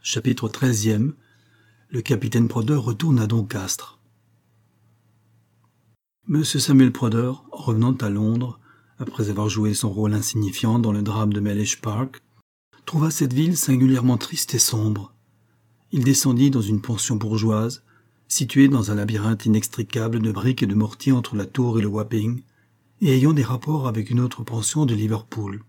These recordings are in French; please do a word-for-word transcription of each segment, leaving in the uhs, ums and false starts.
Chapitre treizième. Le capitaine Prodder retourne à Doncaster. Monsieur Samuel Prodder, revenant à Londres, après avoir joué son rôle insignifiant dans le drame de Mellish Park, trouva cette ville singulièrement triste et sombre. Il descendit dans une pension bourgeoise, située dans un labyrinthe inextricable de briques et de mortier entre la Tour et le Wapping, et ayant des rapports avec une autre pension de Liverpool.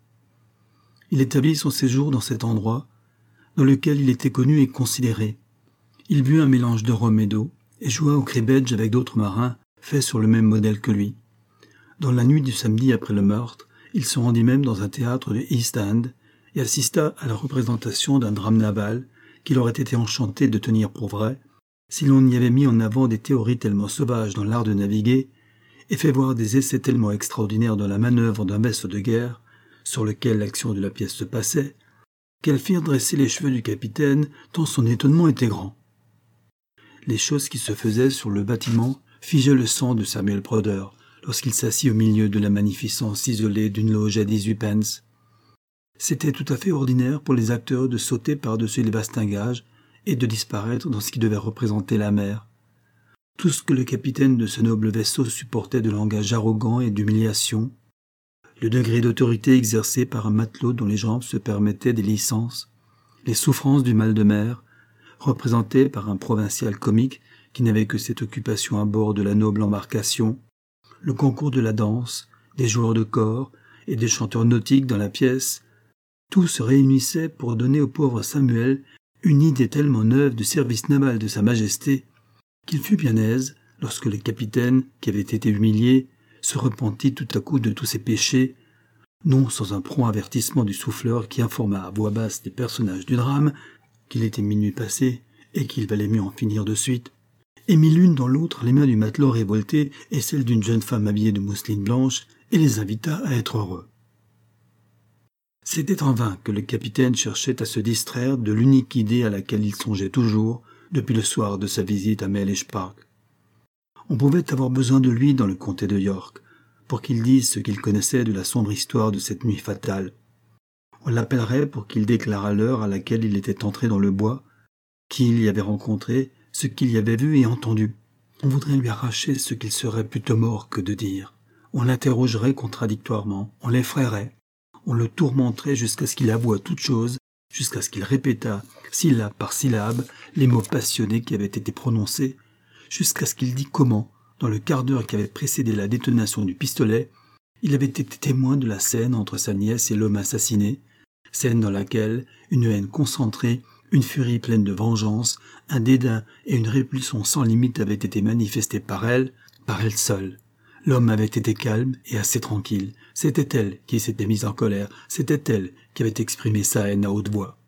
Il établit son séjour dans cet endroit, dans lequel il était connu et considéré. Il but un mélange de rhum et d'eau, et joua au cribbage avec d'autres marins faits sur le même modèle que lui. Dans la nuit du samedi après le meurtre, il se rendit même dans un théâtre de East End et assista à la représentation d'un drame naval qu'il aurait été enchanté de tenir pour vrai si l'on y avait mis en avant des théories tellement sauvages dans l'art de naviguer et fait voir des essais tellement extraordinaires dans la manœuvre d'un vaisseau de guerre, sur lequel l'action de la pièce se passait, qu'elles firent dresser les cheveux du capitaine tant son étonnement était grand. Les choses qui se faisaient sur le bâtiment figeaient le sang de Samuel Prodder lorsqu'il s'assit au milieu de la magnificence isolée d'une loge à dix-huit pence. C'était tout à fait ordinaire pour les acteurs de sauter par-dessus les bastingages et de disparaître dans ce qui devait représenter la mer. Tout ce que le capitaine de ce noble vaisseau supportait de langage arrogant et d'humiliation, le degré d'autorité exercé par un matelot dont les jambes se permettaient des licences, les souffrances du mal de mer, représentées par un provincial comique qui n'avait que cette occupation à bord de la noble embarcation, le concours de la danse, des joueurs de cor et des chanteurs nautiques dans la pièce, tout se réunissait pour donner au pauvre Samuel une idée tellement neuve du service naval de Sa Majesté qu'il fut bien aise lorsque le capitaine, qui avait été humilié, se repentit tout à coup de tous ses péchés, non sans un prompt avertissement du souffleur qui informa à voix basse des personnages du drame qu'il était minuit passé et qu'il valait mieux en finir de suite, et mit l'une dans l'autre les mains du matelot révolté et celles d'une jeune femme habillée de mousseline blanche et les invita à être heureux. C'était en vain que le capitaine cherchait à se distraire de l'unique idée à laquelle il songeait toujours depuis le soir de sa visite à Mellish Park. On pouvait avoir besoin de lui dans le comté de York, pour qu'il dise ce qu'il connaissait de la sombre histoire de cette nuit fatale. On l'appellerait pour qu'il déclarât l'heure à laquelle il était entré dans le bois, qui il y avait rencontré, ce qu'il y avait vu et entendu. On voudrait lui arracher ce qu'il serait plutôt mort que de dire. On l'interrogerait contradictoirement, on l'effraierait, on le tourmenterait jusqu'à ce qu'il avouât toute chose, jusqu'à ce qu'il répétât, syllabe par syllabe, les mots passionnés qui avaient été prononcés, jusqu'à ce qu'il dît comment, dans le quart d'heure qui avait précédé la détonation du pistolet, il avait été témoin de la scène entre sa nièce et l'homme assassiné, scène dans laquelle une haine concentrée, une furie pleine de vengeance, un dédain et une répulsion sans limite avaient été manifestés par elle, par elle seule. L'homme avait été calme et assez tranquille. C'était elle qui s'était mise en colère, c'était elle qui avait exprimé sa haine à haute voix.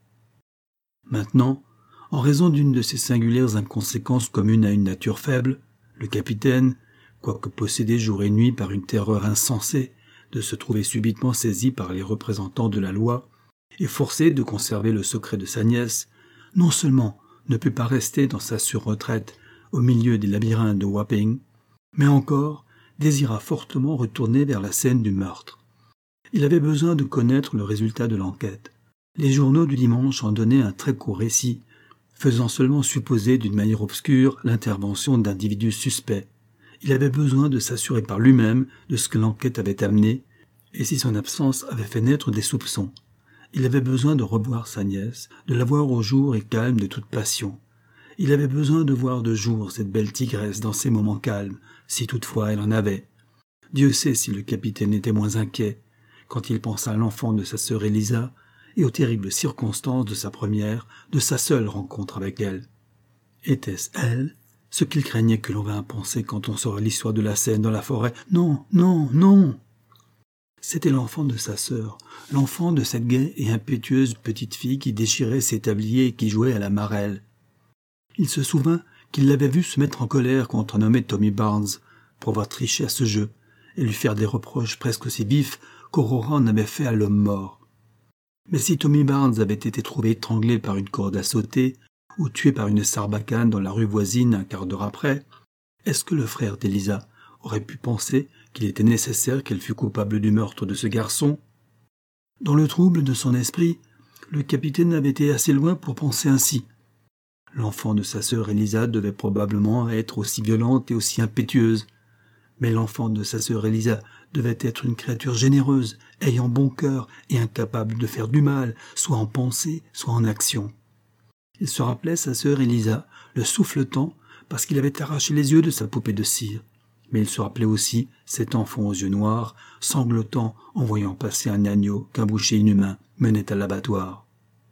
Maintenant, en raison d'une de ces singulières inconséquences communes à une nature faible, le capitaine, quoique possédé jour et nuit par une terreur insensée de se trouver subitement saisi par les représentants de la loi et forcé de conserver le secret de sa nièce, non seulement ne put pas rester dans sa surretraite au milieu des labyrinthes de Wapping, mais encore désira fortement retourner vers la scène du meurtre. Il avait besoin de connaître le résultat de l'enquête. Les journaux du dimanche en donnaient un très court récit, faisant seulement supposer d'une manière obscure l'intervention d'individus suspects. Il avait besoin de s'assurer par lui-même de ce que l'enquête avait amené, et si son absence avait fait naître des soupçons. Il avait besoin de revoir sa nièce, de la voir au jour et calme de toute passion. Il avait besoin de voir de jour cette belle tigresse dans ses moments calmes, si toutefois elle en avait. Dieu sait si le capitaine était moins inquiet, quand il pensa à l'enfant de sa sœur Élisa, et aux terribles circonstances de sa première, de sa seule rencontre avec elle. Était-ce elle, ce qu'il craignait que l'on vînt penser quand on saurait l'histoire de la scène dans la forêt? Non, non, non! C'était l'enfant de sa sœur, l'enfant de cette gaie et impétueuse petite fille qui déchirait ses tabliers et qui jouait à la marelle. Il se souvint qu'il l'avait vue se mettre en colère contre un nommé Tommy Barnes pour avoir triché à ce jeu et lui faire des reproches presque aussi vifs qu'Aurora en avait fait à l'homme mort. Mais si Tommy Barnes avait été trouvé étranglé par une corde à sauter ou tué par une sarbacane dans la rue voisine un quart d'heure après, est-ce que le frère d'Élisa aurait pu penser qu'il était nécessaire qu'elle fût coupable du meurtre de ce garçon? Dans le trouble de son esprit, Le capitaine avait été assez loin pour penser ainsi. L'enfant de sa sœur Elisa devait probablement être aussi violente et aussi impétueuse. Mais l'enfant de sa sœur Elisa devait être une créature généreuse, ayant bon cœur et incapable de faire du mal, soit en pensée, soit en action. Il se rappelait sa sœur Elisa, le souffletant, parce qu'il avait arraché les yeux de sa poupée de cire. Mais il se rappelait aussi cet enfant aux yeux noirs, sanglotant en voyant passer un agneau qu'un boucher inhumain menait à l'abattoir.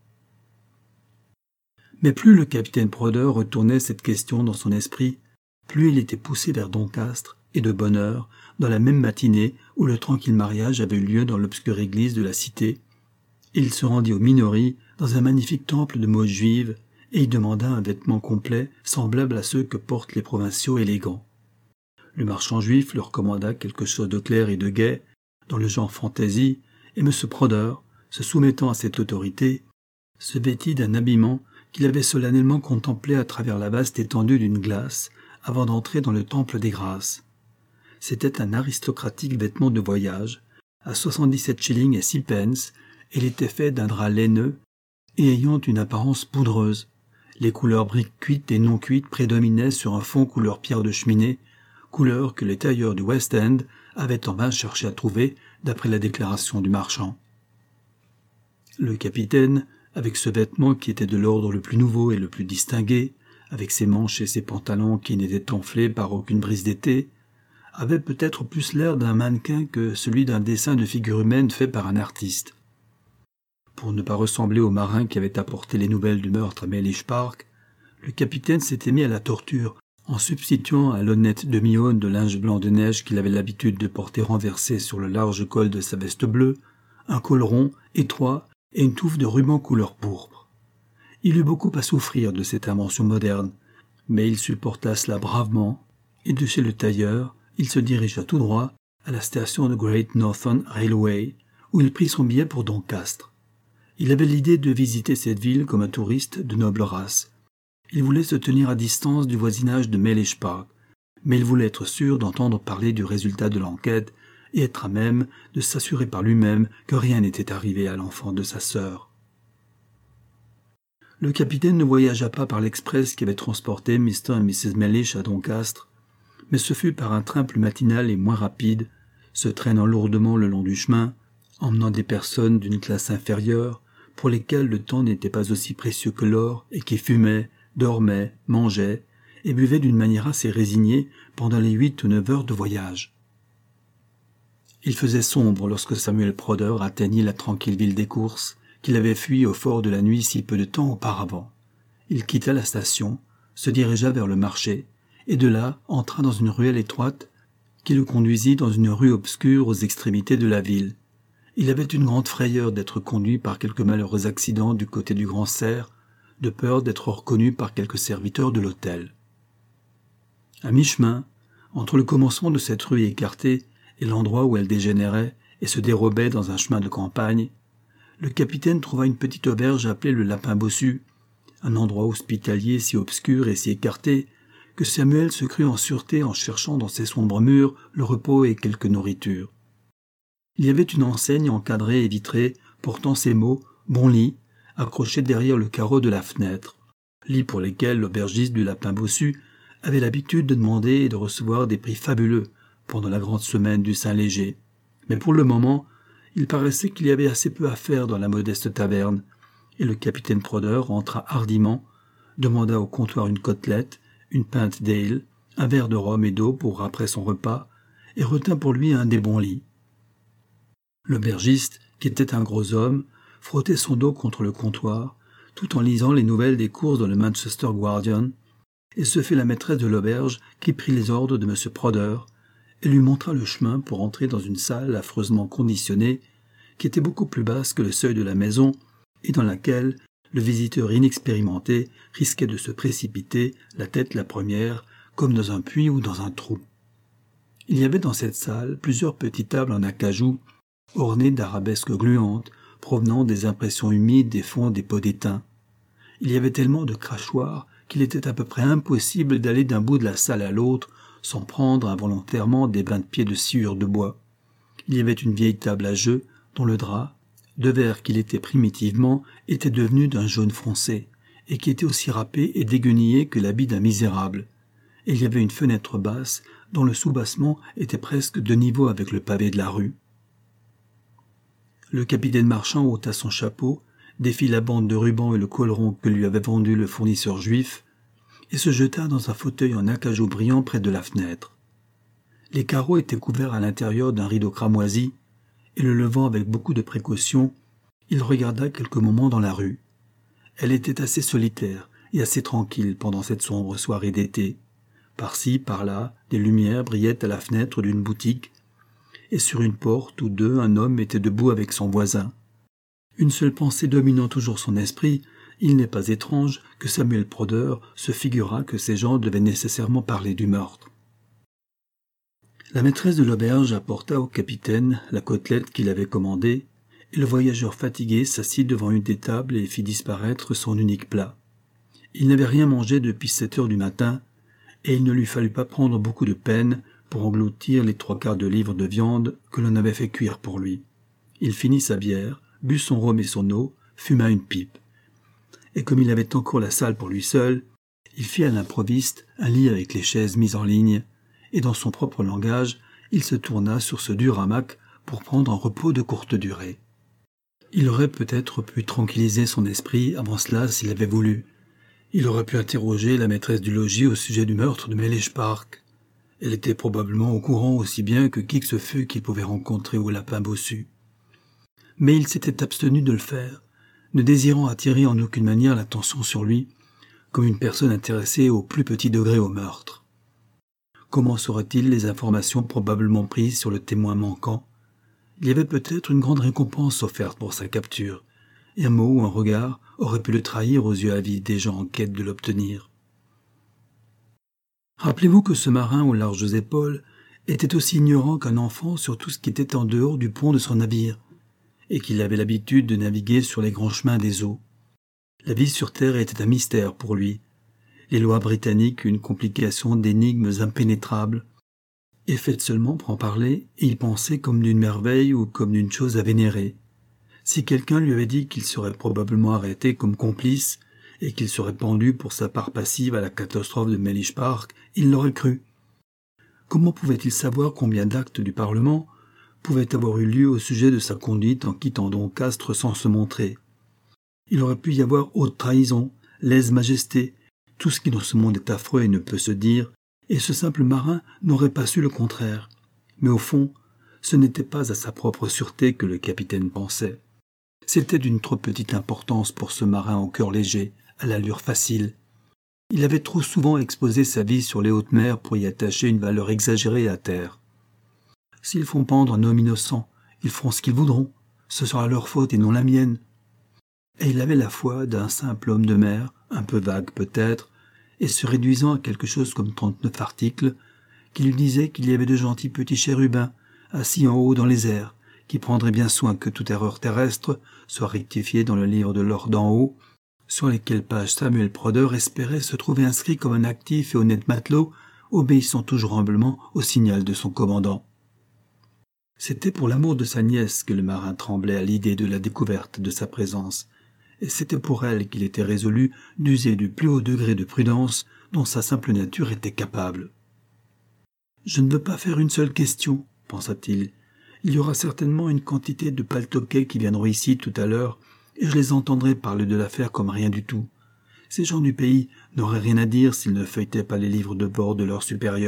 Mais plus le capitaine Prodder retournait cette question dans son esprit, plus il était poussé vers Doncastre, et de bonne heure, dans la même matinée où le tranquille mariage avait eu lieu dans l'obscure église de la cité. Il se rendit au Minories, dans un magnifique temple de modes juives, et y demanda un vêtement complet, semblable à ceux que portent les provinciaux élégants. Le marchand juif leur commanda quelque chose de clair et de gai, dans le genre fantaisie, et M. Prodder, se soumettant à cette autorité, se vêtit d'un habillement qu'il avait solennellement contemplé à travers la vaste étendue d'une glace, avant d'entrer dans le temple des grâces. C'était un aristocratique vêtement de voyage, à soixante-dix-sept shillings et six pence, et il était fait d'un drap laineux et ayant une apparence poudreuse. Les couleurs briques cuites et non cuites prédominaient sur un fond couleur pierre de cheminée, couleur que les tailleurs du West End avaient en vain cherché à trouver, d'après la déclaration du marchand. Le capitaine, avec ce vêtement qui était de l'ordre le plus nouveau et le plus distingué, avec ses manches et ses pantalons qui n'étaient enflés par aucune brise d'été, avait peut-être plus l'air d'un mannequin que celui d'un dessin de figure humaine fait par un artiste. Pour ne pas ressembler au marin qui avait apporté les nouvelles du meurtre à Mellish Park, le capitaine s'était mis à la torture en substituant à l'honnête demi-aune de linge blanc de neige qu'il avait l'habitude de porter renversé sur le large col de sa veste bleue, un col rond, étroit et une touffe de ruban couleur pourpre. Il eut beaucoup à souffrir de cette invention moderne, mais il supporta cela bravement, et de chez le tailleur, il se dirigea tout droit à la station de Great Northern Railway, où il prit son billet pour Doncastre. Il avait l'idée de visiter cette ville comme un touriste de noble race. Il voulait se tenir à distance du voisinage de Mellish Park, mais il voulait être sûr d'entendre parler du résultat de l'enquête et être à même de s'assurer par lui-même que rien n'était arrivé à l'enfant de sa sœur. Le capitaine ne voyagea pas par l'express qui avait transporté mister et missus Mellish à Doncastre, mais ce fut par un train plus matinal et moins rapide, se traînant lourdement le long du chemin, emmenant des personnes d'une classe inférieure, pour lesquelles le temps n'était pas aussi précieux que l'or et qui fumaient, dormaient, mangeaient et buvaient d'une manière assez résignée pendant les huit ou neuf heures de voyage. Il faisait sombre lorsque Samuel Prodder atteignit la tranquille ville des courses qu'il avait fui au fort de la nuit si peu de temps auparavant. Il quitta la station, se dirigea vers le marché, et de là entra dans une ruelle étroite qui le conduisit dans une rue obscure aux extrémités de la ville. Il avait une grande frayeur d'être conduit par quelque malheureux accident du côté du Grand Cerf, de peur d'être reconnu par quelque serviteur de l'hôtel. À mi-chemin, entre le commencement de cette rue écartée et l'endroit où elle dégénérait et se dérobait dans un chemin de campagne, le capitaine trouva une petite auberge appelée le Lapin Bossu, un endroit hospitalier si obscur et si écarté que Samuel se crut en sûreté en cherchant dans ses sombres murs le repos et quelque nourriture. Il y avait une enseigne encadrée et vitrée portant ces mots « Bon lit » accrochés derrière le carreau de la fenêtre, lits pour lesquels l'aubergiste du Lapin Bossu avait l'habitude de demander et de recevoir des prix fabuleux pendant la grande semaine du Saint-Léger. Mais pour le moment, il paraissait qu'il y avait assez peu à faire dans la modeste taverne, et le capitaine Prodder entra hardiment, demanda au comptoir une côtelette, une pinte d'ale, un verre de rhum et d'eau pour après son repas, et retint pour lui un des bons lits. L'aubergiste, qui était un gros homme, frottait son dos contre le comptoir, tout en lisant les nouvelles des courses dans le Manchester Guardian, et se fit la maîtresse de l'auberge qui prit les ordres de M. Prodder et lui montra le chemin pour entrer dans une salle affreusement conditionnée, qui était beaucoup plus basse que le seuil de la maison, et dans laquelle le visiteur inexpérimenté risquait de se précipiter, la tête la première, comme dans un puits ou dans un trou. Il y avait dans cette salle plusieurs petites tables en acajou, ornées d'arabesques gluantes, provenant des impressions humides des fonds des pots d'étain. Il y avait tellement de crachoirs qu'il était à peu près impossible d'aller d'un bout de la salle à l'autre sans prendre involontairement des bains de pieds de sciure de bois. Il y avait une vieille table à jeu, dont le drap, de verre qu'il était primitivement, était devenu d'un jaune foncé, et qui était aussi râpé et déguenillé que l'habit d'un misérable. Et il y avait une fenêtre basse, dont le soubassement était presque de niveau avec le pavé de la rue. Le capitaine Marchand ôta son chapeau, défit la bande de ruban et le colleron que lui avait vendu le fournisseur juif, et se jeta dans un fauteuil en acajou brillant près de la fenêtre. Les carreaux étaient couverts à l'intérieur d'un rideau cramoisi, et le levant avec beaucoup de précaution, il regarda quelques moments dans la rue. Elle était assez solitaire et assez tranquille pendant cette sombre soirée d'été. Par-ci, par-là, des lumières brillaient à la fenêtre d'une boutique, et sur une porte ou deux, un homme était debout avec son voisin. Une seule pensée dominant toujours son esprit, il n'est pas étrange que Samuel Prodder se figura que ces gens devaient nécessairement parler du meurtre. La maîtresse de l'auberge apporta au capitaine la côtelette qu'il avait commandée, et le voyageur fatigué s'assit devant une des tables et fit disparaître son unique plat. Il n'avait rien mangé depuis sept heures du matin, et il ne lui fallut pas prendre beaucoup de peine pour engloutir les trois quarts de livre de viande que l'on avait fait cuire pour lui. Il finit sa bière, but son rhum et son eau, fuma une pipe. Et comme il avait encore la salle pour lui seul, il fit à l'improviste un lit avec les chaises mises en ligne, et dans son propre langage, il se tourna sur ce dur hamac pour prendre un repos de courte durée. Il aurait peut-être pu tranquilliser son esprit avant cela s'il avait voulu. Il aurait pu interroger la maîtresse du logis au sujet du meurtre de Mellish Park. Elle était probablement au courant aussi bien que qui que ce fût qu'il pouvait rencontrer au lapin bossu. Mais il s'était abstenu de le faire, ne désirant attirer en aucune manière l'attention sur lui, comme une personne intéressée au plus petit degré au meurtre. Comment saurait-il les informations probablement prises sur le témoin manquant? Il y avait peut-être une grande récompense offerte pour sa capture, et un mot ou un regard aurait pu le trahir aux yeux avides des gens en quête de l'obtenir. Rappelez-vous que ce marin aux larges épaules était aussi ignorant qu'un enfant sur tout ce qui était en dehors du pont de son navire, et qu'il avait l'habitude de naviguer sur les grands chemins des eaux. La vie sur Terre était un mystère pour lui, les lois britanniques une complication d'énigmes impénétrables, et faites seulement pour en parler, et il pensait comme d'une merveille ou comme d'une chose à vénérer. Si quelqu'un lui avait dit qu'il serait probablement arrêté comme complice, et qu'il serait pendu pour sa part passive à la catastrophe de Mellish Park, il l'aurait cru. Comment pouvait-il savoir combien d'actes du Parlement pouvaient avoir eu lieu au sujet de sa conduite en quittant Doncaster sans se montrer? Il aurait pu y avoir haute trahison, lèse-majesté, tout ce qui dans ce monde est affreux et ne peut se dire, et ce simple marin n'aurait pas su le contraire. Mais au fond, ce n'était pas à sa propre sûreté que le capitaine pensait. C'était d'une trop petite importance pour ce marin au cœur léger, à l'allure facile. Il avait trop souvent exposé sa vie sur les hautes mers pour y attacher une valeur exagérée à terre. S'ils font pendre un homme innocent, ils feront ce qu'ils voudront. Ce sera leur faute et non la mienne. Et il avait la foi d'un simple homme de mer, un peu vague peut-être, et se réduisant à quelque chose comme trente-neuf articles, qui lui disaient qu'il y avait de gentils petits chérubins, assis en haut dans les airs, qui prendraient bien soin que toute erreur terrestre soit rectifiée dans le livre de l'or d'en haut, sur lesquelles pages Samuel Prodder espérait se trouver inscrit comme un actif et honnête matelot, obéissant toujours humblement au signal de son commandant. C'était pour l'amour de sa nièce que le marin tremblait à l'idée de la découverte de sa présence, et c'était pour elle qu'il était résolu d'user du plus haut degré de prudence dont sa simple nature était capable. « Je ne veux pas faire une seule question, » pensa-t-il. « Il y aura certainement une quantité de paltoquets qui viendront ici tout à l'heure, et je les entendrai parler de l'affaire comme rien du tout. Ces gens du pays n'auraient rien à dire s'ils ne feuilletaient pas les livres de bord de leurs supérieurs. »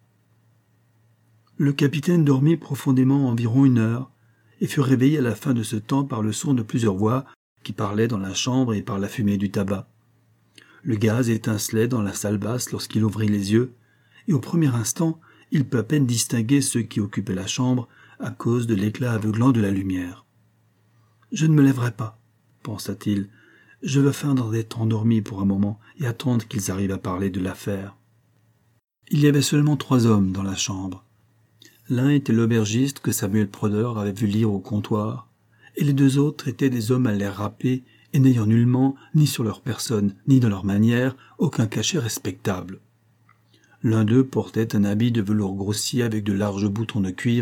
Le capitaine dormit profondément environ une heure, et fut réveillé à la fin de ce temps par le son de plusieurs voix qui parlaient dans la chambre et par la fumée du tabac. Le gaz étincelait dans la salle basse lorsqu'il ouvrit les yeux, et au premier instant, il put à peine distinguer ceux qui occupaient la chambre à cause de l'éclat aveuglant de la lumière. « Je ne me lèverai pas, » pensa-t-il. « Je veux feindre d'être endormi pour un moment et attendre qu'ils arrivent à parler de l'affaire. » Il y avait seulement trois hommes dans la chambre. L'un était l'aubergiste que Samuel Prodder avait vu lire au comptoir, et les deux autres étaient des hommes à l'air râpé et n'ayant nullement, ni sur leur personne, ni dans leur manière, aucun cachet respectable. L'un d'eux portait un habit de velours grossier avec de larges boutons de cuivre,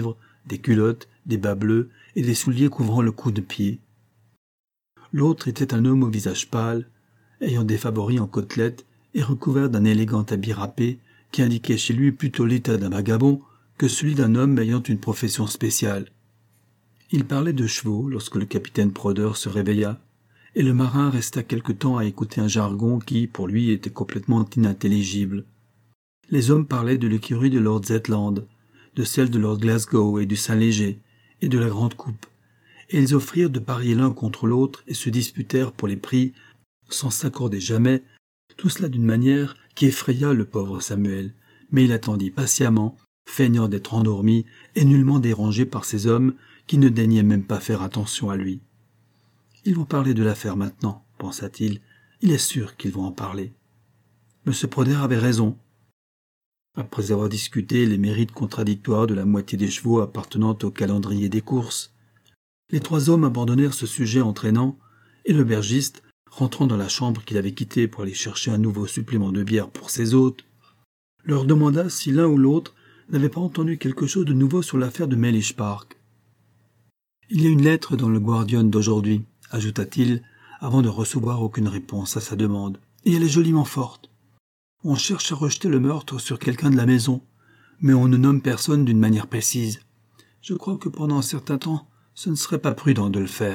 des culottes, des bas bleus et des souliers couvrant le cou de pied. L'autre était un homme au visage pâle, ayant des favoris en côtelettes et recouvert d'un élégant habit râpé qui indiquait chez lui plutôt l'état d'un vagabond que celui d'un homme ayant une profession spéciale. Il parlait de chevaux lorsque le capitaine Prodder se réveilla, et le marin resta quelque temps à écouter un jargon qui, pour lui, était complètement inintelligible. Les hommes parlaient de l'écurie de Lord Zetland, de celle de Lord Glasgow et du Saint-Léger, et de la Grande Coupe, et ils offrirent de parier l'un contre l'autre et se disputèrent pour les prix, sans s'accorder jamais, tout cela d'une manière qui effraya le pauvre Samuel, mais il attendit patiemment, feignant d'être endormi et nullement dérangé par ces hommes qui ne daignaient même pas faire attention à lui. « Ils vont parler de l'affaire maintenant, » pensa-t-il. « Il est sûr qu'ils vont en parler. » M. Prodder avait raison. Après avoir discuté les mérites contradictoires de la moitié des chevaux appartenant au calendrier des courses, les trois hommes abandonnèrent ce sujet entraînant, et l'aubergiste, rentrant dans la chambre qu'il avait quittée pour aller chercher un nouveau supplément de bière pour ses hôtes, leur demanda si l'un ou l'autre n'avait pas entendu quelque chose de nouveau sur l'affaire de Mellish Park. « Il y a une lettre dans le Guardian d'aujourd'hui, » ajouta-t-il, avant de recevoir aucune réponse à sa demande, « et elle est joliment forte. On cherche à rejeter le meurtre sur quelqu'un de la maison, mais on ne nomme personne d'une manière précise. Je crois que pendant un certain temps, ce ne serait pas prudent de le faire. »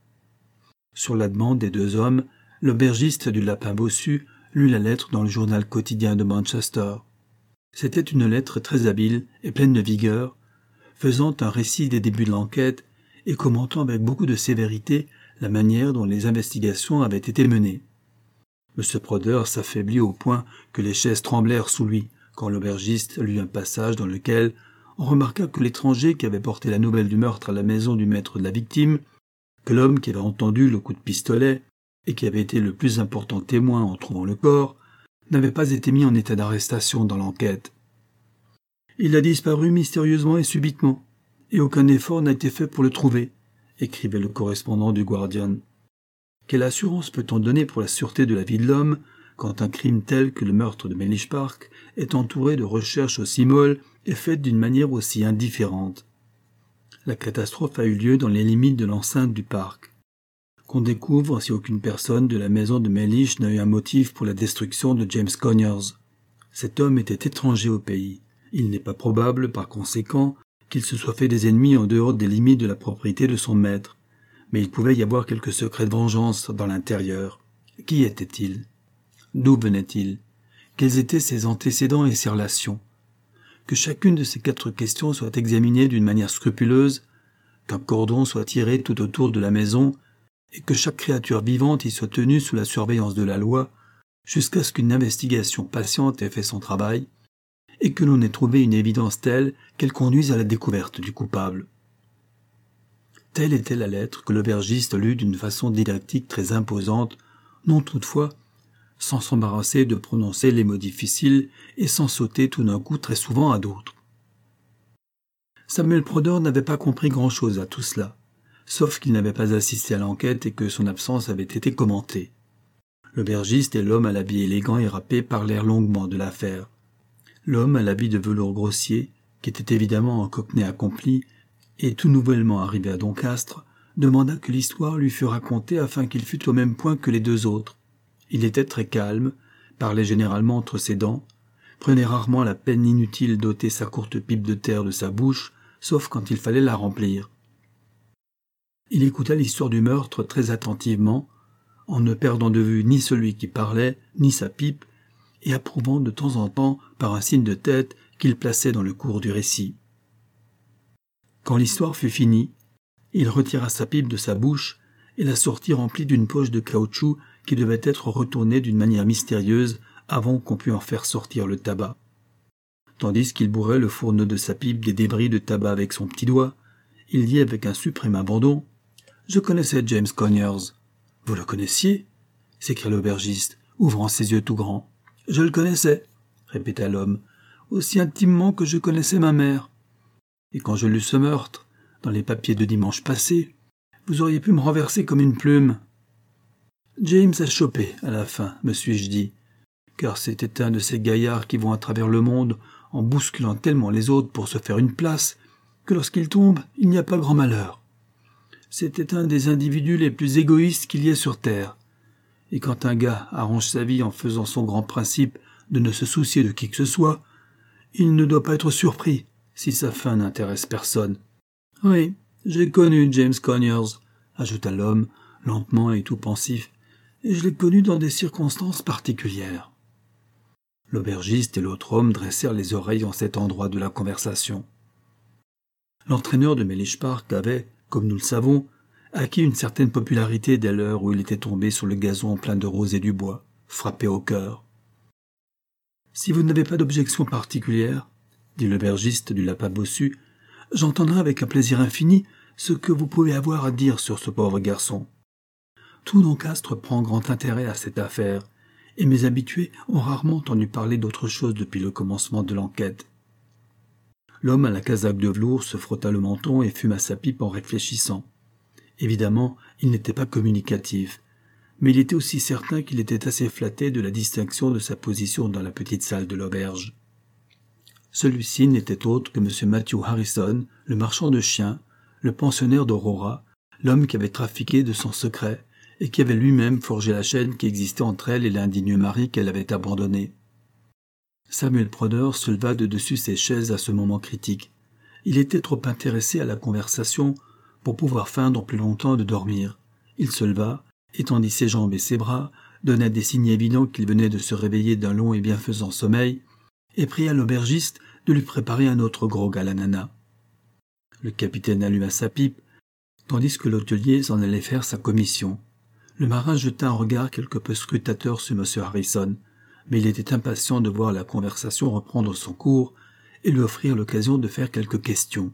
Sur la demande des deux hommes, l'aubergiste du Lapin Bossu lut la lettre dans le journal quotidien de Manchester. C'était une lettre très habile et pleine de vigueur, faisant un récit des débuts de l'enquête et commentant avec beaucoup de sévérité la manière dont les investigations avaient été menées. M. Prodder s'affaiblit au point que les chaises tremblèrent sous lui quand l'aubergiste lut un passage dans lequel on remarqua que l'étranger qui avait porté la nouvelle du meurtre à la maison du maître de la victime, que l'homme qui avait entendu le coup de pistolet et qui avait été le plus important témoin en trouvant le corps, n'avait pas été mis en état d'arrestation dans l'enquête. « Il a disparu mystérieusement et subitement, et aucun effort n'a été fait pour le trouver, » écrivait le correspondant du Guardian. Quelle assurance peut-on donner pour la sûreté de la vie de l'homme quand un crime tel que le meurtre de Mellish Park est entouré de recherches aussi molles et fait d'une manière aussi indifférente? La catastrophe a eu lieu dans les limites de l'enceinte du parc. Qu'on découvre si aucune personne de la maison de Mellish n'a eu un motif pour la destruction de James Conyers. Cet homme était étranger au pays. Il n'est pas probable, par conséquent, qu'il se soit fait des ennemis en dehors des limites de la propriété de son maître. Mais il pouvait y avoir quelques secrets de vengeance dans l'intérieur. Qui était-il? D'où venait-il? Quels étaient ses antécédents et ses relations? Que chacune de ces quatre questions soit examinée d'une manière scrupuleuse, qu'un cordon soit tiré tout autour de la maison, et que chaque créature vivante y soit tenue sous la surveillance de la loi, jusqu'à ce qu'une investigation patiente ait fait son travail, et que l'on ait trouvé une évidence telle qu'elle conduise à la découverte du coupable. Telle était la lettre que l'aubergiste lut d'une façon didactique très imposante, non toutefois sans s'embarrasser de prononcer les mots difficiles et sans sauter tout d'un coup très souvent à d'autres. Samuel Prodder n'avait pas compris grand-chose à tout cela, sauf qu'il n'avait pas assisté à l'enquête et que son absence avait été commentée. L'aubergiste et l'homme à l'habit élégant et râpé parlèrent longuement de l'affaire. L'homme à l'habit de velours grossier, qui était évidemment un cockney accompli, et tout nouvellement arrivé à Doncaster, demanda que l'histoire lui fût racontée afin qu'il fût au même point que les deux autres. Il était très calme, parlait généralement entre ses dents, prenait rarement la peine inutile d'ôter sa courte pipe de terre de sa bouche, sauf quand il fallait la remplir. Il écouta l'histoire du meurtre très attentivement, en ne perdant de vue ni celui qui parlait, ni sa pipe, et approuvant de temps en temps par un signe de tête qu'il plaçait dans le cours du récit. Quand l'histoire fut finie, il retira sa pipe de sa bouche et la sortit remplie d'une poche de caoutchouc qui devait être retournée d'une manière mystérieuse avant qu'on pût en faire sortir le tabac. Tandis qu'il bourrait le fourneau de sa pipe des débris de tabac avec son petit doigt, il dit avec un suprême abandon « Je connaissais James Conyers. »« Vous le connaissiez ?» s'écria l'aubergiste, ouvrant ses yeux tout grands. « Je le connaissais, » répéta l'homme, « aussi intimement que je connaissais ma mère. Et quand je lus ce meurtre, dans les papiers de dimanche passé, vous auriez pu me renverser comme une plume. James a chopé, à la fin, me suis-je dit, car c'était un de ces gaillards qui vont à travers le monde en bousculant tellement les autres pour se faire une place, que lorsqu'il tombe, il n'y a pas grand malheur. C'était un des individus les plus égoïstes qu'il y ait sur Terre. Et quand un gars arrange sa vie en faisant son grand principe de ne se soucier de qui que ce soit, il ne doit pas être surpris si sa fin n'intéresse personne. « Oui, j'ai connu James Conyers », ajouta l'homme, lentement et tout pensif, « et je l'ai connu dans des circonstances particulières. » L'aubergiste et l'autre homme dressèrent les oreilles en cet endroit de la conversation. L'entraîneur de Mellish Park avait, comme nous le savons, acquis une certaine popularité dès l'heure où il était tombé sur le gazon plein de roses et du bois, frappé au cœur. « Si vous n'avez pas d'objection particulière, dit l'aubergiste du lapin bossu, j'entendrai avec un plaisir infini ce que vous pouvez avoir à dire sur ce pauvre garçon. Tout Doncaster prend grand intérêt à cette affaire, et mes habitués ont rarement entendu parler d'autre chose depuis le commencement de l'enquête. » L'homme à la casaque de velours se frotta le menton et fuma sa pipe en réfléchissant. Évidemment, il n'était pas communicatif, mais il était aussi certain qu'il était assez flatté de la distinction de sa position dans la petite salle de l'auberge. Celui-ci n'était autre que M. Matthew Harrison, le marchand de chiens, le pensionnaire d'Aurora, l'homme qui avait trafiqué de son secret et qui avait lui-même forgé la chaîne qui existait entre elle et l'indigne mari qu'elle avait abandonné. Samuel Prodder se leva de dessus ses chaises à ce moment critique. Il était trop intéressé à la conversation pour pouvoir feindre plus longtemps de dormir. Il se leva, étendit ses jambes et ses bras, donna des signes évidents qu'il venait de se réveiller d'un long et bienfaisant sommeil, et pria l'aubergiste de lui préparer un autre grog à l'ananas. Le capitaine alluma sa pipe, tandis que l'hôtelier s'en allait faire sa commission. Le marin jeta un regard quelque peu scrutateur sur M. Harrison, mais il était impatient de voir la conversation reprendre son cours et lui offrir l'occasion de faire quelques questions.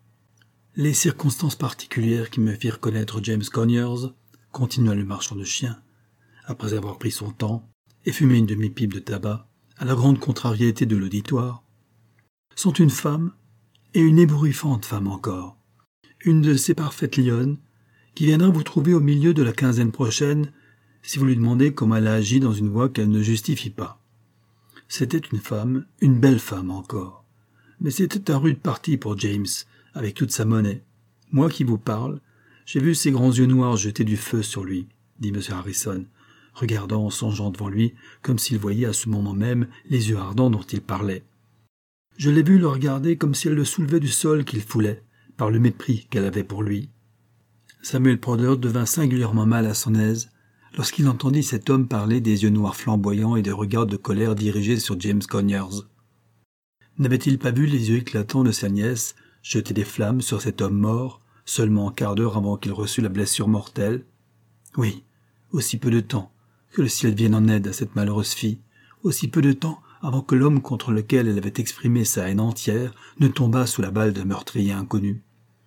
Les circonstances particulières qui me firent connaître James Conyers, continua le marchand de chiens, après avoir pris son temps et fumé une demi-pipe de tabac, à la grande contrariété de l'auditoire, sont une femme, et une ébouriffante femme encore, une de ces parfaites lionnes qui viendra vous trouver au milieu de la quinzaine prochaine si vous lui demandez comment elle a agi dans une voie qu'elle ne justifie pas. C'était une femme, une belle femme encore, mais c'était un rude parti pour James, avec toute sa monnaie. Moi qui vous parle, j'ai vu ses grands yeux noirs jeter du feu sur lui, dit M. Harrison, regardant en songeant devant lui, comme s'il voyait à ce moment même les yeux ardents dont il parlait. Je l'ai vu le regarder comme si elle le soulevait du sol qu'il foulait, par le mépris qu'elle avait pour lui. Samuel Prodder devint singulièrement mal à son aise lorsqu'il entendit cet homme parler des yeux noirs flamboyants et des regards de colère dirigés sur James Conyers. N'avait-il pas vu les yeux éclatants de sa nièce jeter des flammes sur cet homme mort, seulement un quart d'heure avant qu'il reçût la blessure mortelle? Oui, aussi peu de temps, que le ciel vienne en aide à cette malheureuse fille, aussi peu de temps avant que l'homme contre lequel elle avait exprimé sa haine entière ne tombât sous la balle d'un meurtrier inconnu.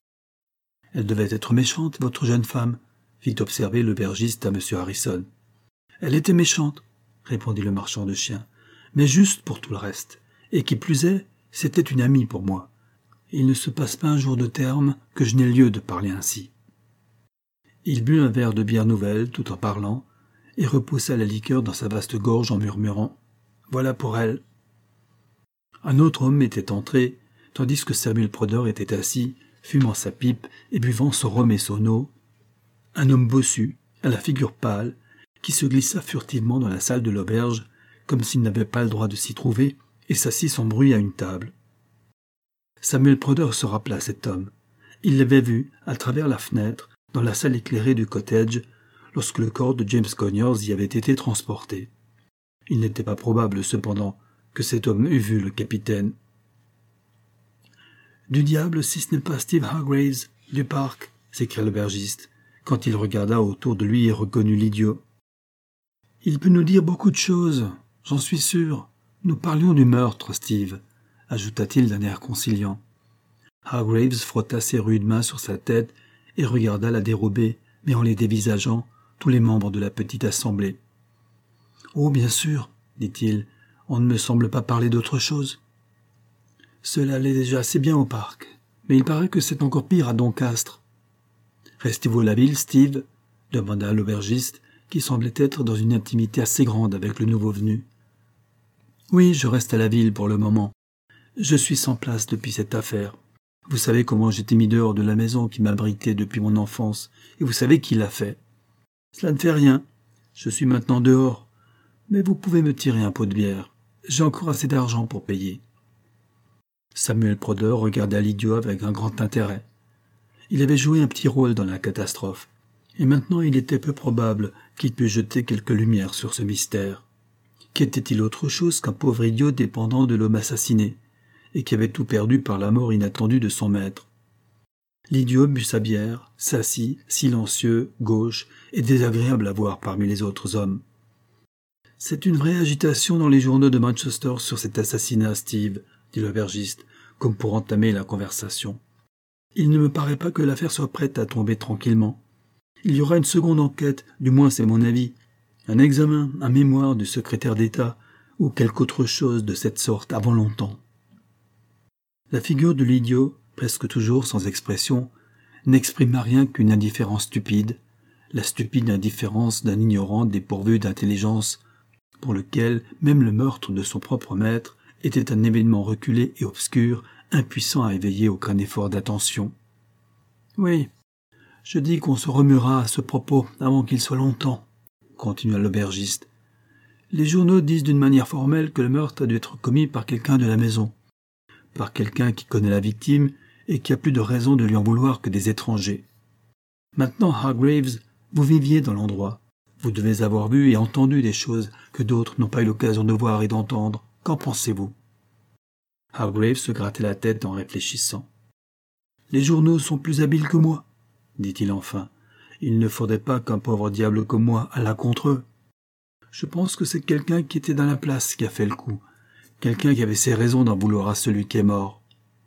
« Elle devait être méchante, votre jeune femme », fit observer l'aubergiste à M. Harrison. « Elle était méchante, » répondit le marchand de chiens, « mais juste pour tout le reste. Et qui plus est, c'était une amie pour moi. Il ne se passe pas un jour de terme que je n'ai lieu de parler ainsi. » Il but un verre de bière nouvelle tout en parlant, et repoussa la liqueur dans sa vaste gorge en murmurant « Voilà pour elle !» Un autre homme était entré, tandis que Samuel Prodder était assis, fumant sa pipe et buvant son rhum et son eau. Un homme bossu, à la figure pâle, qui se glissa furtivement dans la salle de l'auberge, comme s'il n'avait pas le droit de s'y trouver, et s'assit sans bruit à une table. Samuel Prodder se rappela cet homme. Il l'avait vu, à travers la fenêtre, dans la salle éclairée du cottage, lorsque le corps de James Conyers y avait été transporté. Il n'était pas probable, cependant, que cet homme eût vu le capitaine. « Du diable si ce n'est pas Steve Hargraves, du parc !» s'écria l'aubergiste, quand il regarda autour de lui et reconnut l'idiot. « Il peut nous dire beaucoup de choses, j'en suis sûr. Nous parlions du meurtre, Steve, » ajouta-t-il d'un air conciliant. Hargraves frotta ses rudes mains sur sa tête et regarda la dérobée, mais en les dévisageant, tous les membres de la petite assemblée. « Oh, bien sûr, » dit-il, « on ne me semble pas parler d'autre chose. » Cela allait déjà assez bien au parc, mais il paraît que c'est encore pire à Doncaster. « Restez-vous à la ville, Steve ?» demanda l'aubergiste, qui semblait être dans une intimité assez grande avec le nouveau venu. « Oui, je reste à la ville pour le moment. Je suis sans place depuis cette affaire. Vous savez comment j'étais mis dehors de la maison qui m'abritait depuis mon enfance, et vous savez qui l'a fait. Cela ne fait rien. Je suis maintenant dehors, mais vous pouvez me tirer un pot de bière. J'ai encore assez d'argent pour payer. » Samuel Prodder regardait l'idiot avec un grand intérêt. Il avait joué un petit rôle dans la catastrophe, et maintenant il était peu probable qu'il pût jeter quelque lumière sur ce mystère. Qu'était-il autre chose qu'un pauvre idiot dépendant de l'homme assassiné, et qui avait tout perdu par la mort inattendue de son maître? L'idiot but sa bière, s'assit, silencieux, gauche, et désagréable à voir parmi les autres hommes. « C'est une vraie agitation dans les journaux de Manchester sur cet assassinat, Steve, » dit l'aubergiste, comme pour entamer la conversation. « Il ne me paraît pas que l'affaire soit prête à tomber tranquillement. Il y aura une seconde enquête, du moins c'est mon avis, un examen, un mémoire du secrétaire d'État, ou quelque autre chose de cette sorte avant longtemps. » La figure de l'idiot, presque toujours sans expression, n'exprima rien qu'une indifférence stupide, la stupide indifférence d'un ignorant dépourvu d'intelligence, pour lequel même le meurtre de son propre maître était un événement reculé et obscur, impuissant à éveiller aucun effort d'attention. « Oui, je dis qu'on se remuera à ce propos avant qu'il soit longtemps, » continua l'aubergiste. « Les journaux disent d'une manière formelle que le meurtre a dû être commis par quelqu'un de la maison, par quelqu'un qui connaît la victime et qui a plus de raison de lui en vouloir que des étrangers. Maintenant, Hargraves, vous viviez dans l'endroit. Vous devez avoir vu et entendu des choses que d'autres n'ont pas eu l'occasion de voir et d'entendre. Qu'en pensez-vous » Hargraves se grattait la tête en réfléchissant. « Les journaux sont plus habiles que moi, » dit-il enfin. « Il ne faudrait pas qu'un pauvre diable comme moi allât contre eux. Je pense que c'est quelqu'un qui était dans la place qui a fait le coup, quelqu'un qui avait ses raisons d'en vouloir à celui qui est mort. »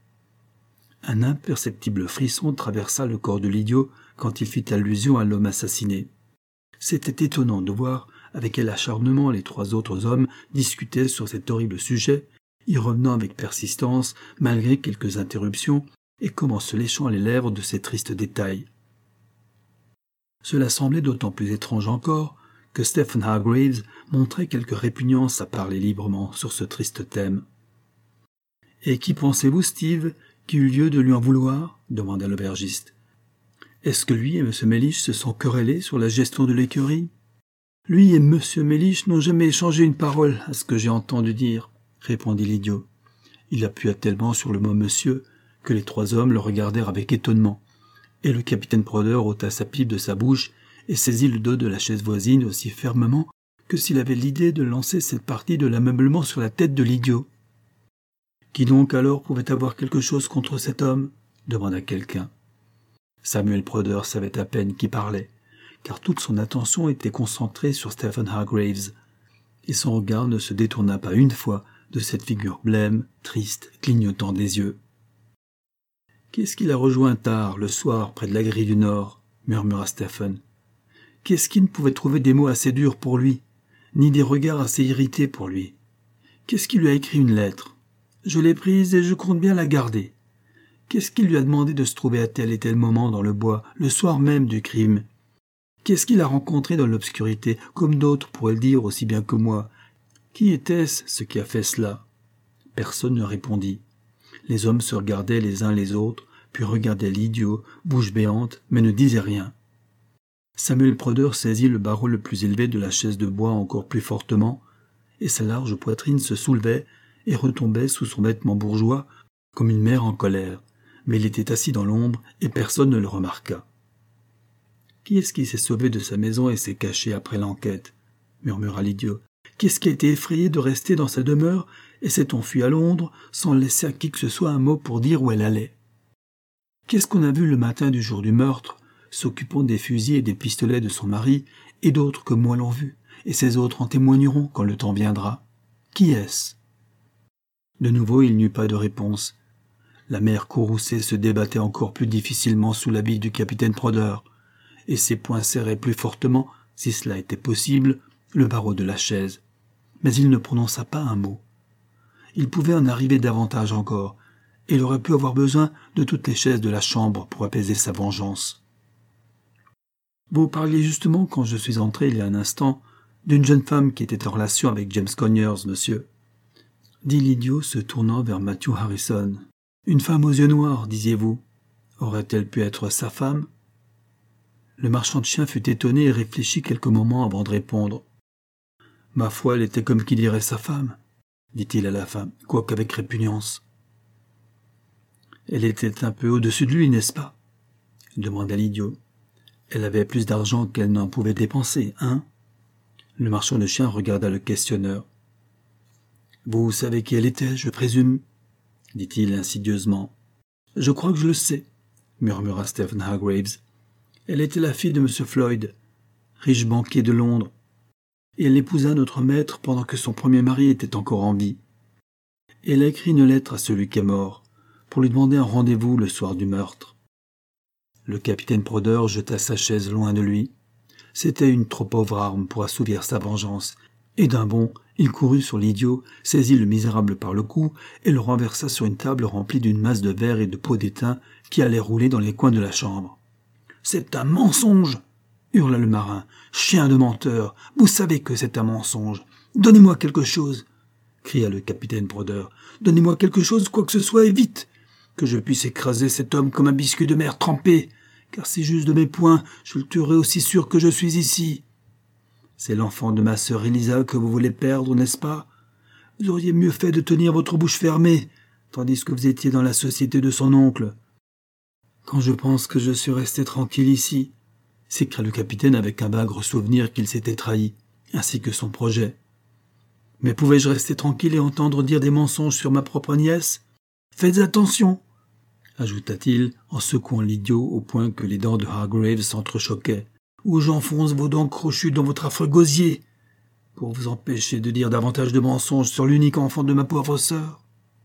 Un imperceptible frisson traversa le corps de l'idiot quand il fit allusion à l'homme assassiné. C'était étonnant de voir avec quel acharnement les trois autres hommes discutaient sur cet horrible sujet, y revenant avec persistance malgré quelques interruptions et comme se léchant les lèvres de ces tristes détails. Cela semblait d'autant plus étrange encore que Stephen Hargraves montrait quelque répugnance à parler librement sur ce triste thème. « Et qui pensez-vous, Steve, qui eut lieu de lui en vouloir ?» demanda l'aubergiste. « Est-ce que lui et M. Mellish se sont querellés sur la gestion de l'écurie ?»« Lui et M. Mellish n'ont jamais échangé une parole, à ce que j'ai entendu dire, » répondit l'idiot. Il appuya tellement sur le mot « monsieur » que les trois hommes le regardèrent avec étonnement, et le capitaine Prodder ôta sa pipe de sa bouche et saisit le dos de la chaise voisine aussi fermement que s'il avait l'idée de lancer cette partie de l'ameublement sur la tête de l'idiot. « Qui donc alors pouvait avoir quelque chose contre cet homme ?» demanda quelqu'un. Samuel Prodder savait à peine qui parlait, car toute son attention était concentrée sur Stephen Hargraves, et son regard ne se détourna pas une fois de cette figure blême, triste, clignotant des yeux. « Qu'est-ce qu'il a rejoint tard, le soir, près de la grille du Nord ?» murmura Stephen. « Qu'est-ce qui ne pouvait trouver des mots assez durs pour lui, ni des regards assez irrités pour lui? Qu'est-ce qui lui a écrit une lettre? Je l'ai prise et je compte bien la garder. Qu'est-ce qui lui a demandé de se trouver à tel et tel moment dans le bois, le soir même du crime? Qu'est-ce qu'il a rencontré dans l'obscurité, comme d'autres pourraient le dire aussi bien que moi? Qui était-ce, ce qui a fait cela ?» Personne ne répondit. Les hommes se regardaient les uns les autres, puis regardaient l'idiot, bouche béante, mais ne disaient rien. Samuel Prodder saisit le barreau le plus élevé de la chaise de bois encore plus fortement, et sa large poitrine se soulevait et retombait sous son vêtement bourgeois comme une mère en colère, mais il était assis dans l'ombre et personne ne le remarqua. « Qui est-ce qui s'est sauvé de sa maison et s'est caché après l'enquête ?» murmura l'idiot. « Qui est-ce qui a été effrayé de rester dans sa demeure et s'est enfui à Londres sans laisser à qui que ce soit un mot pour dire où elle allait? Qu'est-ce qu'on a vu le matin du jour du meurtre, s'occupant des fusils et des pistolets de son mari, et d'autres comme moi l'ont vu, et ces autres en témoigneront quand le temps viendra? Qui est-ce ?» De nouveau, il n'y eut pas de réponse. La mer courroucée se débattait encore plus difficilement sous la bille du capitaine Prodder, et ses poings serraient plus fortement, si cela était possible, le barreau de la chaise. Mais il ne prononça pas un mot. Il pouvait en arriver davantage encore, et il aurait pu avoir besoin de toutes les chaises de la chambre pour apaiser sa vengeance. « Vous parliez justement, quand je suis entré il y a un instant, d'une jeune femme qui était en relation avec James Conyers, monsieur, » dit l'idiot se tournant vers Matthew Harrison, Une femme aux yeux noirs, disiez-vous. Aurait-elle pu être sa femme? Le marchand de chiens fut étonné et réfléchit quelques moments avant de répondre. Ma foi, elle était comme qui dirait sa femme, dit-il à la fin, quoique avec répugnance. Elle était un peu au-dessus de lui, n'est-ce pas? Demanda l'idiot. Elle avait plus d'argent qu'elle n'en pouvait dépenser, hein? Le marchand de chiens regarda le questionneur. Vous savez qui elle était, je présume, dit-il insidieusement. Je crois que je le sais, murmura Stephen Hargraves. Elle était la fille de M. Floyd, riche banquier de Londres, et elle épousa notre maître pendant que son premier mari était encore en vie. Et elle a écrit une lettre à celui qui est mort, pour lui demander un rendez-vous le soir du meurtre. Le capitaine Prodder jeta sa chaise loin de lui. C'était une trop pauvre arme pour assouvir sa vengeance, et d'un bond, il courut sur l'idiot, saisit le misérable par le cou et le renversa sur une table remplie d'une masse de verre et de pots d'étain qui allait rouler dans les coins de la chambre. « C'est un mensonge !» hurla le marin. « Chien de menteur, vous savez que c'est un mensonge. Donnez-moi quelque chose !» cria le capitaine Prodder. « Donnez-moi quelque chose, quoi que ce soit, et vite, que je puisse écraser cet homme comme un biscuit de mer trempé, car si j'use de mes poings, je le tuerai aussi sûr que je suis ici. » C'est l'enfant de ma sœur Elisa que vous voulez perdre, n'est-ce pas? Vous auriez mieux fait de tenir votre bouche fermée, tandis que vous étiez dans la société de son oncle. Quand je pense que je suis resté tranquille ici, s'écria le capitaine avec un vague souvenir qu'il s'était trahi, ainsi que son projet. Mais pouvais-je rester tranquille et entendre dire des mensonges sur ma propre nièce? Faites attention, ajouta-t-il en secouant l'idiot au point que les dents de Hargraves s'entrechoquaient. Ou j'enfonce vos dents crochues dans votre affreux gosier, pour vous empêcher de dire davantage de mensonges sur l'unique enfant de ma pauvre sœur.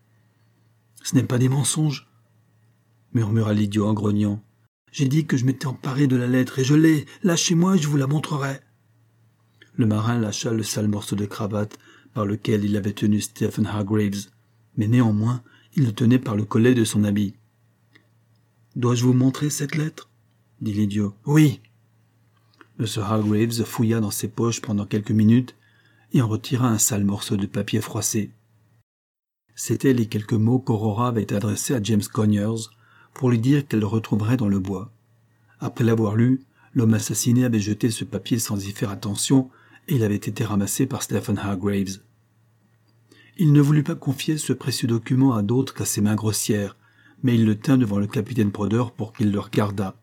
Ce n'est pas des mensonges, murmura l'idiot en grognant. J'ai dit que je m'étais emparé de la lettre, et je l'ai. Lâchez-moi et je vous la montrerai. Le marin lâcha le sale morceau de cravate par lequel il avait tenu Stephen Hargraves, mais néanmoins, il le tenait par le collet de son habit. Dois-je vous montrer cette lettre? Dit l'idiot. Oui. M. Hargraves fouilla dans ses poches pendant quelques minutes et en retira un sale morceau de papier froissé. C'étaient les quelques mots qu'Aurora avait adressés à James Conyers pour lui dire qu'elle le retrouverait dans le bois. Après l'avoir lu, l'homme assassiné avait jeté ce papier sans y faire attention et il avait été ramassé par Stephen Hargraves. Il ne voulut pas confier ce précieux document à d'autres qu'à ses mains grossières, mais il le tint devant le capitaine Prodder pour qu'il le regardât.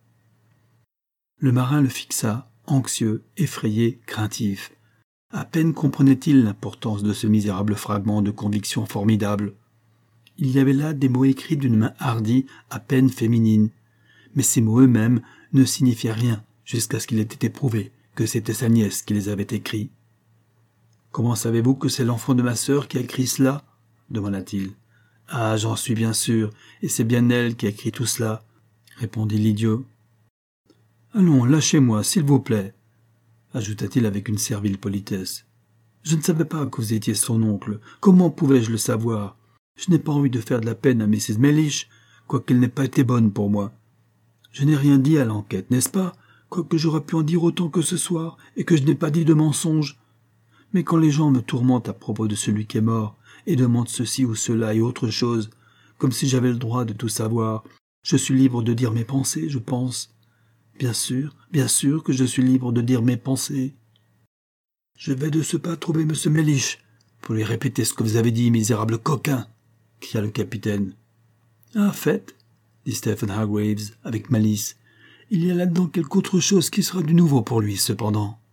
Le marin le fixa, anxieux, effrayé, craintif. À peine comprenait-il l'importance de ce misérable fragment de conviction formidable. Il y avait là des mots écrits d'une main hardie, à peine féminine. Mais ces mots eux-mêmes ne signifiaient rien jusqu'à ce qu'il ait été prouvé que c'était sa nièce qui les avait écrits. « Comment savez-vous que c'est l'enfant de ma sœur qui a écrit cela ?» demanda-t-il. « Ah, j'en suis bien sûr, et c'est bien elle qui a écrit tout cela, » répondit l'idiot. « Allons, lâchez-moi, s'il vous plaît, » ajouta-t-il avec une servile politesse. « Je ne savais pas que vous étiez son oncle. Comment pouvais-je le savoir? Je n'ai pas envie de faire de la peine à missus Mellish, quoiqu'elle n'ait pas été bonne pour moi. Je n'ai rien dit à l'enquête, n'est-ce pas, quoique j'aurais pu en dire autant que ce soir, et que je n'ai pas dit de mensonge. Mais quand les gens me tourmentent à propos de celui qui est mort, et demandent ceci ou cela et autre chose, comme si j'avais le droit de tout savoir, je suis libre de dire mes pensées, je pense. Bien sûr, bien sûr que je suis libre de dire mes pensées. Je vais de ce pas trouver M. Mellish, pour lui répéter ce que vous avez dit, misérable coquin, cria le capitaine. Ah, faites, dit Stephen Hargraves avec malice. Il y a là-dedans quelque autre chose qui sera du nouveau pour lui, cependant.